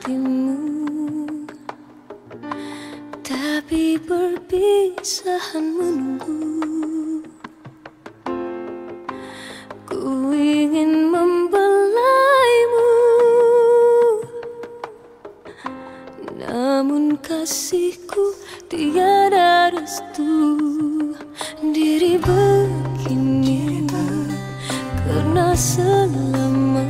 hatimu, tapi perpisahan menunggu. Ku ingin membelaimu, namun kasihku tiada restu. Diri begini karena selama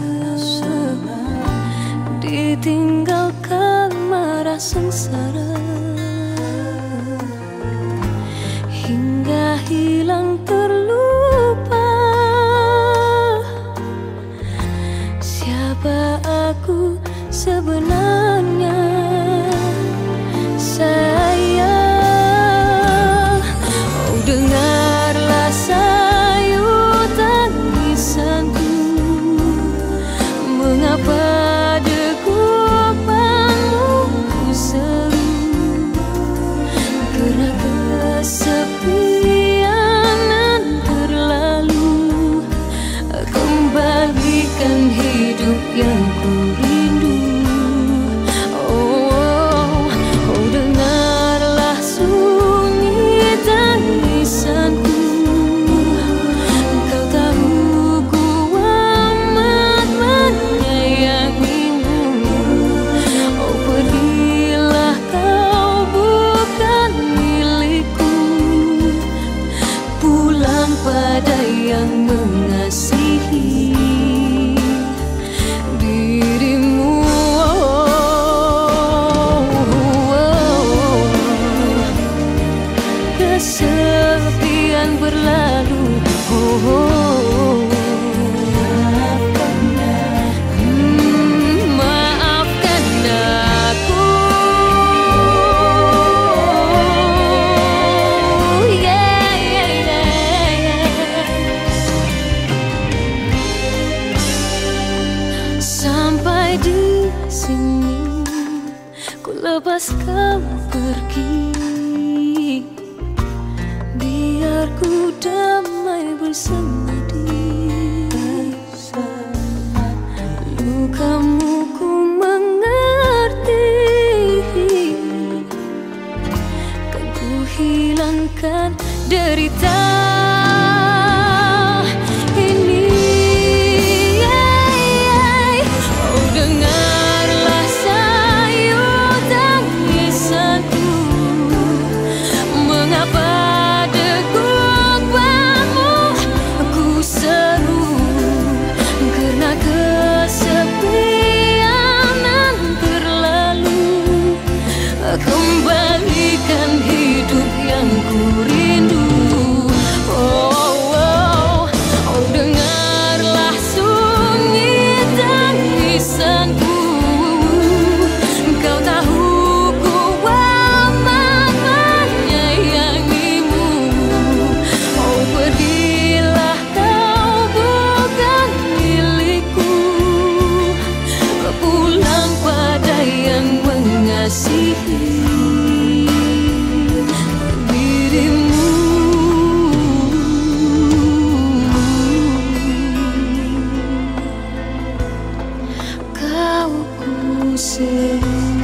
ditinggalkan marah sengsara, hingga hilang terlupa. Siapa aku sebenarnya, sayang? Oh, dengarlah sayu tangisanku. Mengapa kesepian terlalu, kembalikan hidup yang ku rindu. Oh, oh, dengarlah sunyi tangisanku. Kau tahu ku amat menyayangimu. Oh, pergilah kau, bukan milikku. Pulang pada yang mengasihi dirimu. Kesepian berlalu. Maafkan aku. Sampai di sini ku lepas kau pergi, biar ku damai bersemedi. Lukamu ku mengerti, kan ku hilangkan derita ini. Oh, dengarlah sayu tangisanku. Mengapa degup bangmu ku seru, karena kesepian terlalu, kembalikan hidup yang ku rindu. Oh, oh, oh, dengarlah sunyi tangisanku. Kau tahu ku amat menyayangimu. Oh, pergilah kau, bukan milikku. Pulang pada yang mengasihi dirimu. Kau ku